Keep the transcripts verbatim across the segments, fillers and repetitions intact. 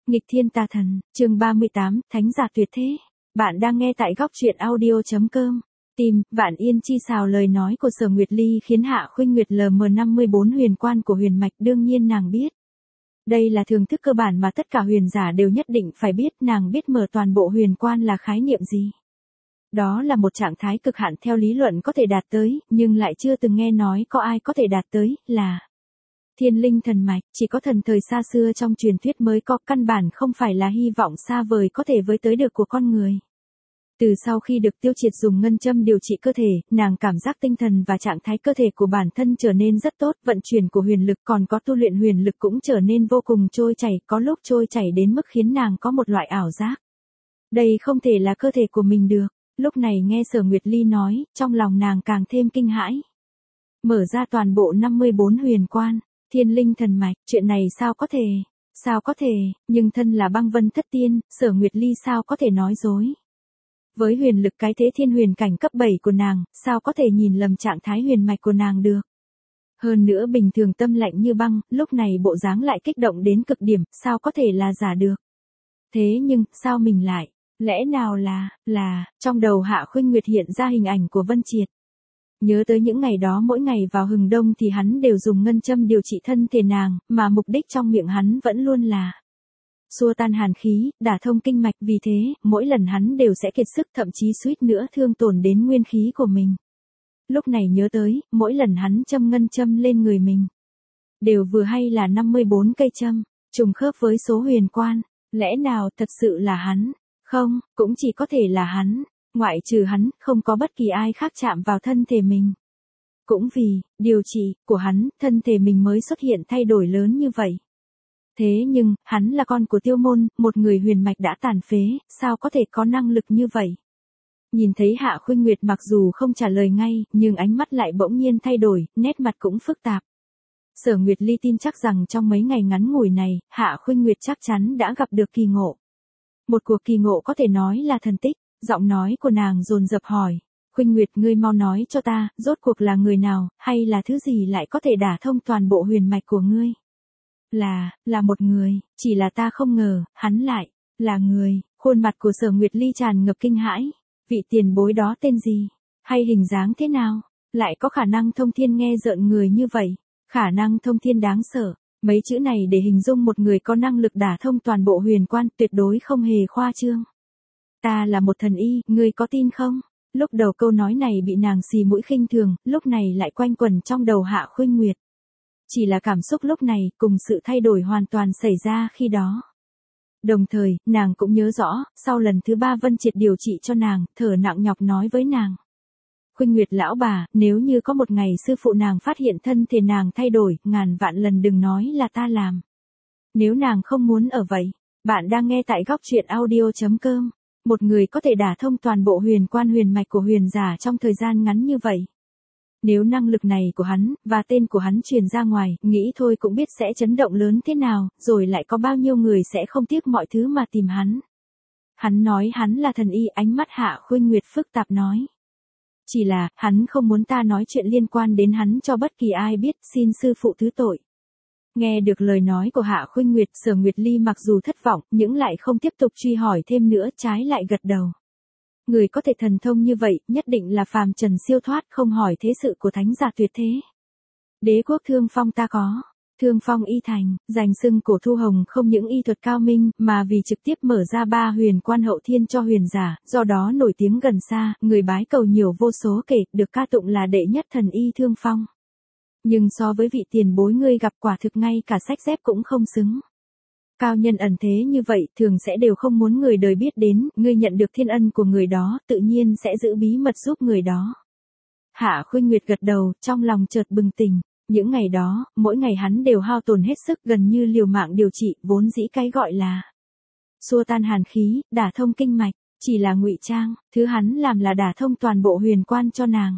Nghịch thiên tà thần, chương ba mươi tám, Thánh giả tuyệt thế. Bạn đang nghe tại góc truyện audio chấm com. Tìm, Vạn Yên chi xào lời nói của Sở Nguyệt Ly khiến Hạ Khuynh Nguyệt lờ mờ năm mươi bốn huyền quan của huyền mạch đương nhiên nàng biết. Đây là thường thức cơ bản mà tất cả huyền giả đều nhất định phải biết, nàng biết mở toàn bộ huyền quan là khái niệm gì. Đó là một trạng thái cực hạn theo lý luận có thể đạt tới, nhưng lại chưa từng nghe nói có ai có thể đạt tới, là thiên linh thần mạch, chỉ có thần thời xa xưa trong truyền thuyết mới có, căn bản không phải là hy vọng xa vời có thể với tới được của con người. Từ sau khi được Tiêu Triệt dùng ngân châm điều trị cơ thể, nàng cảm giác tinh thần và trạng thái cơ thể của bản thân trở nên rất tốt, vận chuyển của huyền lực còn có tu luyện huyền lực cũng trở nên vô cùng trôi chảy, có lúc trôi chảy đến mức khiến nàng có một loại ảo giác. Đây không thể là cơ thể của mình được. Lúc này nghe Sở Nguyệt Ly nói, trong lòng nàng càng thêm kinh hãi. Mở ra toàn bộ năm mươi bốn huyền quan, thiên linh thần mạch, chuyện này sao có thể, sao có thể, nhưng thân là băng vân thất tiên, Sở Nguyệt Ly sao có thể nói dối. Với huyền lực cái thế thiên huyền cảnh cấp bảy của nàng, sao có thể nhìn lầm trạng thái huyền mạch của nàng được. Hơn nữa bình thường tâm lạnh như băng, lúc này bộ dáng lại kích động đến cực điểm, sao có thể là giả được. Thế nhưng, sao mình lại, lẽ nào là, là, trong đầu Hạ Khuynh Nguyệt hiện ra hình ảnh của Vân Triệt. Nhớ tới những ngày đó mỗi ngày vào hừng đông thì hắn đều dùng ngân châm điều trị thân thể nàng, mà mục đích trong miệng hắn vẫn luôn là xua tan hàn khí, đả thông kinh mạch, vì thế, mỗi lần hắn đều sẽ kiệt sức, thậm chí suýt nữa thương tổn đến nguyên khí của mình. Lúc này nhớ tới, mỗi lần hắn châm ngân châm lên người mình, đều vừa hay là năm mươi bốn cây châm, trùng khớp với số huyền quan, lẽ nào thật sự là hắn? Không, cũng chỉ có thể là hắn, ngoại trừ hắn, không có bất kỳ ai khác chạm vào thân thể mình. Cũng vì, điều trị, của hắn, thân thể mình mới xuất hiện thay đổi lớn như vậy. Thế nhưng, hắn là con của Tiêu Môn, một người huyền mạch đã tàn phế, sao có thể có năng lực như vậy? Nhìn thấy Hạ Khuynh Nguyệt mặc dù không trả lời ngay, nhưng ánh mắt lại bỗng nhiên thay đổi, nét mặt cũng phức tạp. Sở Nguyệt Ly tin chắc rằng trong mấy ngày ngắn ngủi này, Hạ Khuynh Nguyệt chắc chắn đã gặp được kỳ ngộ. Một cuộc kỳ ngộ có thể nói là thần tích, giọng nói của nàng dồn dập hỏi. Khuynh Nguyệt, ngươi mau nói cho ta, rốt cuộc là người nào, hay là thứ gì lại có thể đả thông toàn bộ huyền mạch của ngươi? Là, là một người, chỉ là ta không ngờ, hắn lại, là người. Khuôn mặt của Sở Nguyệt Ly tràn ngập kinh hãi. Vị tiền bối đó tên gì? Hay hình dáng thế nào? Lại có khả năng thông thiên nghe rợn người như vậy? Khả năng thông thiên đáng sợ. Mấy chữ này để hình dung một người có năng lực đả thông toàn bộ huyền quan, tuyệt đối không hề khoa trương. Ta là một thần y, ngươi có tin không? Lúc đầu câu nói này bị nàng xì mũi khinh thường, lúc này lại quanh quẩn trong đầu Hạ Khuynh Nguyệt. Chỉ là cảm xúc lúc này, cùng sự thay đổi hoàn toàn xảy ra khi đó. Đồng thời, nàng cũng nhớ rõ, sau lần thứ ba Vân Triệt điều trị cho nàng, thở nặng nhọc nói với nàng. Khuynh Nguyệt lão bà, nếu như có một ngày sư phụ nàng phát hiện thân thể nàng thay đổi, ngàn vạn lần đừng nói là ta làm. Nếu nàng không muốn ở vậy, bạn đang nghe tại góc truyện audio chấm com. Một người có thể đả thông toàn bộ huyền quan huyền mạch của huyền giả trong thời gian ngắn như vậy. Nếu năng lực này của hắn, và tên của hắn truyền ra ngoài, nghĩ thôi cũng biết sẽ chấn động lớn thế nào, rồi lại có bao nhiêu người sẽ không tiếc mọi thứ mà tìm hắn. Hắn nói hắn là thần y, ánh mắt Hạ Khuynh Nguyệt phức tạp nói. Chỉ là, hắn không muốn ta nói chuyện liên quan đến hắn cho bất kỳ ai biết, xin sư phụ thứ tội. Nghe được lời nói của Hạ Khuynh Nguyệt, Sở Nguyệt Ly mặc dù thất vọng, nhưng lại không tiếp tục truy hỏi thêm nữa, trái lại gật đầu. Người có thể thần thông như vậy, nhất định là phàm trần siêu thoát, không hỏi thế sự của thánh giả tuyệt thế. Đế quốc Thương Phong ta có. Thương Phong y thành, danh xưng cổ Thu Hồng không những y thuật cao minh, mà vì trực tiếp mở ra ba huyền quan hậu thiên cho huyền giả, do đó nổi tiếng gần xa, người bái cầu nhiều vô số kể, được ca tụng là đệ nhất thần y Thương Phong. Nhưng so với vị tiền bối ngươi gặp, quả thực ngay cả sách dép cũng không xứng. Cao nhân ẩn thế như vậy, thường sẽ đều không muốn người đời biết đến, ngươi nhận được thiên ân của người đó, tự nhiên sẽ giữ bí mật giúp người đó. Hạ Khuynh Nguyệt gật đầu, trong lòng chợt bừng tỉnh. Những ngày đó, mỗi ngày hắn đều hao tổn hết sức, gần như liều mạng điều trị, vốn dĩ cái gọi là xua tan hàn khí, đả thông kinh mạch, chỉ là ngụy trang, thứ hắn làm là đả thông toàn bộ huyền quan cho nàng.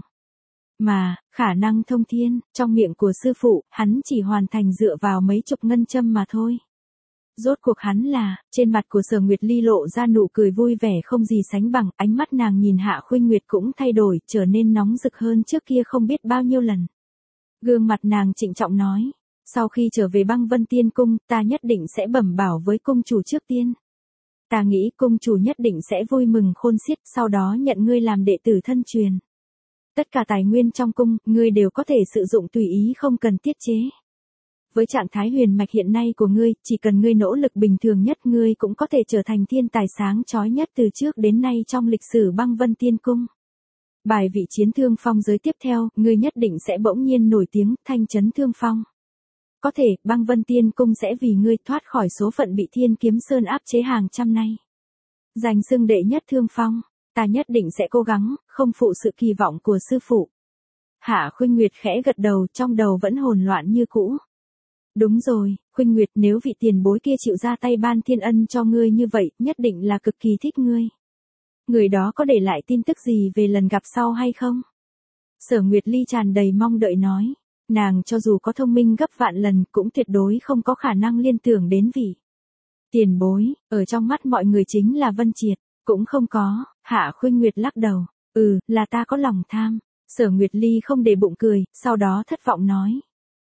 Mà, khả năng thông thiên, trong miệng của sư phụ, hắn chỉ hoàn thành dựa vào mấy chục ngân châm mà thôi. Rốt cuộc hắn là, trên mặt của Sở Nguyệt Ly lộ ra nụ cười vui vẻ không gì sánh bằng, ánh mắt nàng nhìn Hạ Khuynh Nguyệt cũng thay đổi, trở nên nóng rực hơn trước kia không biết bao nhiêu lần. Gương mặt nàng trịnh trọng nói, Sau khi trở về băng vân tiên cung, ta nhất định sẽ bẩm bảo với cung chủ trước tiên. Ta nghĩ cung chủ nhất định sẽ vui mừng khôn xiết, sau đó nhận ngươi làm đệ tử thân truyền. Tất cả tài nguyên trong cung, ngươi đều có thể sử dụng tùy ý không cần tiết chế. Với trạng thái huyền mạch hiện nay của ngươi, chỉ cần ngươi nỗ lực bình thường nhất ngươi cũng có thể trở thành thiên tài sáng chói nhất từ trước đến nay trong lịch sử băng vân tiên cung. Bài vị chiến thương phong giới tiếp theo, ngươi nhất định sẽ bỗng nhiên nổi tiếng, thanh chấn thương phong. Có thể, băng vân tiên cung sẽ vì ngươi thoát khỏi số phận bị thiên kiếm sơn áp chế hàng trăm nay. Giành xưng đệ nhất thương phong, ta nhất định sẽ cố gắng, không phụ sự kỳ vọng của sư phụ. Hạ Khuynh Nguyệt khẽ gật đầu, trong đầu vẫn hỗn loạn như cũ. Đúng rồi, Khuynh Nguyệt, nếu vị tiền bối kia chịu ra tay ban thiên ân cho ngươi như vậy, nhất định là cực kỳ thích ngươi. Người đó có để lại tin tức gì về lần gặp sau hay không? Sở Nguyệt Ly tràn đầy mong đợi nói. Nàng cho dù có thông minh gấp vạn lần cũng tuyệt đối không có khả năng liên tưởng đến vị tiền bối, ở trong mắt mọi người chính là Vân Triệt, cũng không có. Hạ Khuynh Nguyệt lắc đầu, ừ, là ta có lòng tham. Sở Nguyệt Ly không để bụng cười, sau đó thất vọng nói.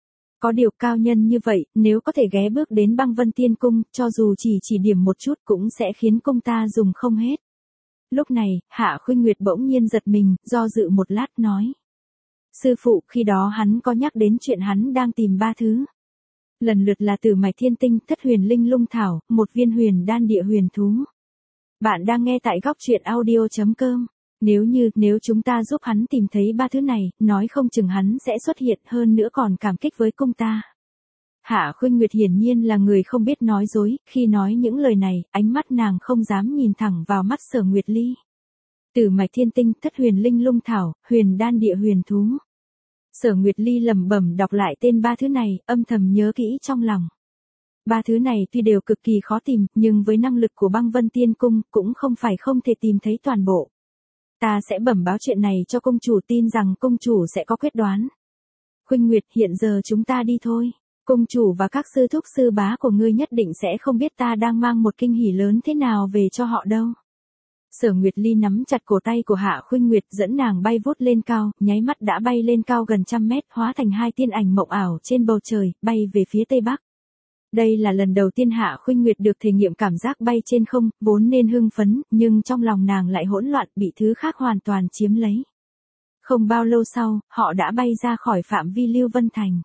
Có điều cao nhân như vậy, nếu có thể ghé bước đến băng vân tiên cung, cho dù chỉ chỉ điểm một chút cũng sẽ khiến cung ta dùng không hết. Lúc này, Hạ Khuynh Nguyệt bỗng nhiên giật mình, do dự một lát nói. Sư phụ, khi đó hắn có nhắc đến chuyện hắn đang tìm ba thứ. Lần lượt là Tử Mạch Thiên Tinh, Thất Huyền Linh Lung Thảo, một viên huyền đan địa huyền thú. Bạn đang nghe tại góc truyện audio chấm com. Nếu như, nếu chúng ta giúp hắn tìm thấy ba thứ này, nói không chừng hắn sẽ xuất hiện hơn nữa còn cảm kích với cung ta. Hạ Khuynh Nguyệt hiển nhiên là người không biết nói dối, khi nói những lời này, ánh mắt nàng không dám nhìn thẳng vào mắt Sở Nguyệt Ly. Tử Mạch Thiên Tinh, Thất Huyền Linh Lung Thảo, huyền đan địa huyền thú. Sở Nguyệt Ly lẩm bẩm đọc lại tên ba thứ này, âm thầm nhớ kỹ trong lòng. Ba thứ này tuy đều cực kỳ khó tìm, nhưng với năng lực của băng vân tiên cung, cũng không phải không thể tìm thấy toàn bộ. Ta sẽ bẩm báo chuyện này cho công chủ, tin rằng công chủ sẽ có quyết đoán. Khuynh Nguyệt, hiện giờ chúng ta đi thôi. Công chủ và các sư thúc sư bá của ngươi nhất định sẽ không biết ta đang mang một kinh hỉ lớn thế nào về cho họ đâu. Sở Nguyệt Ly nắm chặt cổ tay của Hạ Khuynh Nguyệt, dẫn nàng bay vút lên cao, nháy mắt đã bay lên cao gần trăm mét, hóa thành hai tiên ảnh mộng ảo trên bầu trời, bay về phía tây bắc. Đây là lần đầu tiên Hạ Khuynh Nguyệt được thể nghiệm cảm giác bay trên không, vốn nên hưng phấn, nhưng trong lòng nàng lại hỗn loạn, bị thứ khác hoàn toàn chiếm lấy. Không bao lâu sau, họ đã bay ra khỏi phạm vi Lưu Vân Thành.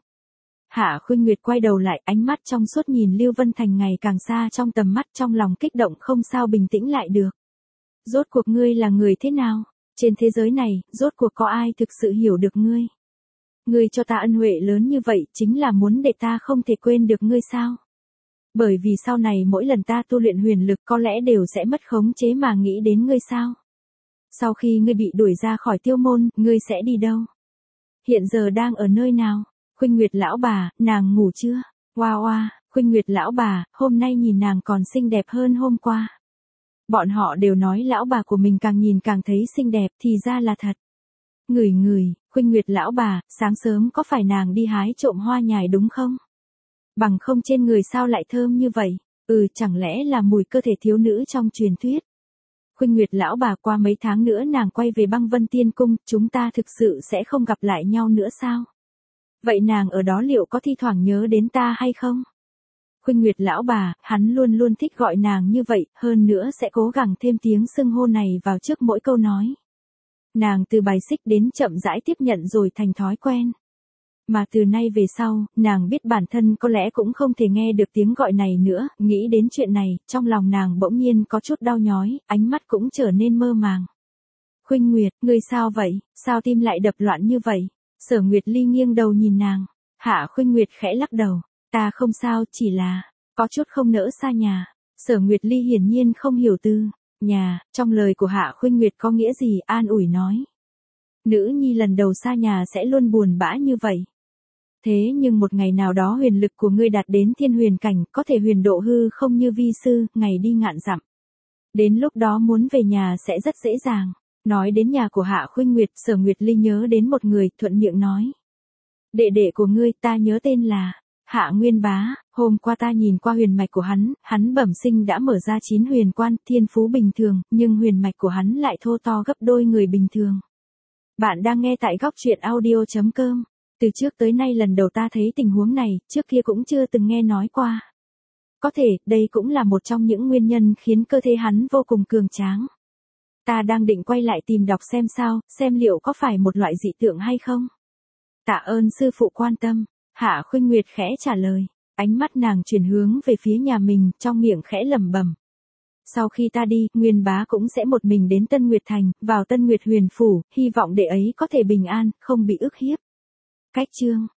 Hạ Khuynh Nguyệt quay đầu lại, ánh mắt trong suốt nhìn Lưu Vân Thành ngày càng xa trong tầm mắt, trong lòng kích động không sao bình tĩnh lại được. Rốt cuộc ngươi là người thế nào? Trên thế giới này, rốt cuộc có ai thực sự hiểu được ngươi? Ngươi cho ta ân huệ lớn như vậy, chính là muốn để ta không thể quên được ngươi sao? Bởi vì sau này mỗi lần ta tu luyện huyền lực có lẽ đều sẽ mất khống chế mà nghĩ đến ngươi sao? Sau khi ngươi bị đuổi ra khỏi tiêu môn, ngươi sẽ đi đâu? Hiện giờ đang ở nơi nào? Khuynh Nguyệt lão bà, nàng ngủ chưa? Oa oa, Khuynh Nguyệt lão bà, hôm nay nhìn nàng còn xinh đẹp hơn hôm qua. Bọn họ đều nói lão bà của mình càng nhìn càng thấy xinh đẹp, thì ra là thật. Ngửi ngửi, Khuynh Nguyệt lão bà, sáng sớm có phải nàng đi hái trộm hoa nhài đúng không? Bằng không trên người sao lại thơm như vậy? Ừ, chẳng lẽ là mùi cơ thể thiếu nữ trong truyền thuyết? Khuynh Nguyệt lão bà, qua mấy tháng nữa nàng quay về băng vân tiên cung, chúng ta thực sự sẽ không gặp lại nhau nữa sao? Vậy nàng ở đó liệu có thi thoảng nhớ đến ta hay không? Khuynh Nguyệt lão bà, hắn luôn luôn thích gọi nàng như vậy, hơn nữa sẽ cố gắng thêm tiếng xưng hô này vào trước mỗi câu nói. Nàng từ bài xích đến chậm rãi tiếp nhận rồi thành thói quen. Mà từ nay về sau, nàng biết bản thân có lẽ cũng không thể nghe được tiếng gọi này nữa, nghĩ đến chuyện này, trong lòng nàng bỗng nhiên có chút đau nhói, ánh mắt cũng trở nên mơ màng. Khuynh Nguyệt, ngươi sao vậy, sao tim lại đập loạn như vậy? Sở Nguyệt Ly nghiêng đầu nhìn nàng. Hạ Khuynh Nguyệt khẽ lắc đầu. Ta không sao, chỉ là có chút không nỡ xa nhà. Sở Nguyệt Ly hiển nhiên không hiểu từ nhà, trong lời của Hạ Khuynh Nguyệt có nghĩa gì, an ủi nói. Nữ nhi lần đầu xa nhà sẽ luôn buồn bã như vậy. Thế nhưng một ngày nào đó huyền lực của ngươi đạt đến thiên huyền cảnh, có thể huyền độ hư không như vi sư, ngày đi ngạn dặm. Đến lúc đó muốn về nhà sẽ rất dễ dàng. Nói đến nhà của Hạ Khuynh Nguyệt, Sở Nguyệt Ly nhớ đến một người, thuận miệng nói. Đệ đệ của ngươi, ta nhớ tên là Hạ Nguyên Bá, hôm qua ta nhìn qua huyền mạch của hắn, hắn bẩm sinh đã mở ra chín huyền quan, thiên phú bình thường, nhưng huyền mạch của hắn lại thô to gấp đôi người bình thường. Bạn đang nghe tại góc truyện audio chấm com. Từ trước tới nay lần đầu ta thấy tình huống này, trước kia cũng chưa từng nghe nói qua. Có thể, đây cũng là một trong những nguyên nhân khiến cơ thể hắn vô cùng cường tráng. Ta đang định quay lại tìm đọc xem sao, xem liệu có phải một loại dị tượng hay không. Tạ ơn sư phụ quan tâm, Hạ Khuynh Nguyệt khẽ trả lời, ánh mắt nàng chuyển hướng về phía nhà mình, trong miệng khẽ lẩm bẩm. Sau khi ta đi, Nguyên bá cũng sẽ một mình đến Tân Nguyệt Thành, vào Tân Nguyệt Huyền Phủ, hy vọng đệ ấy có thể bình an, không bị ức hiếp. Cách chương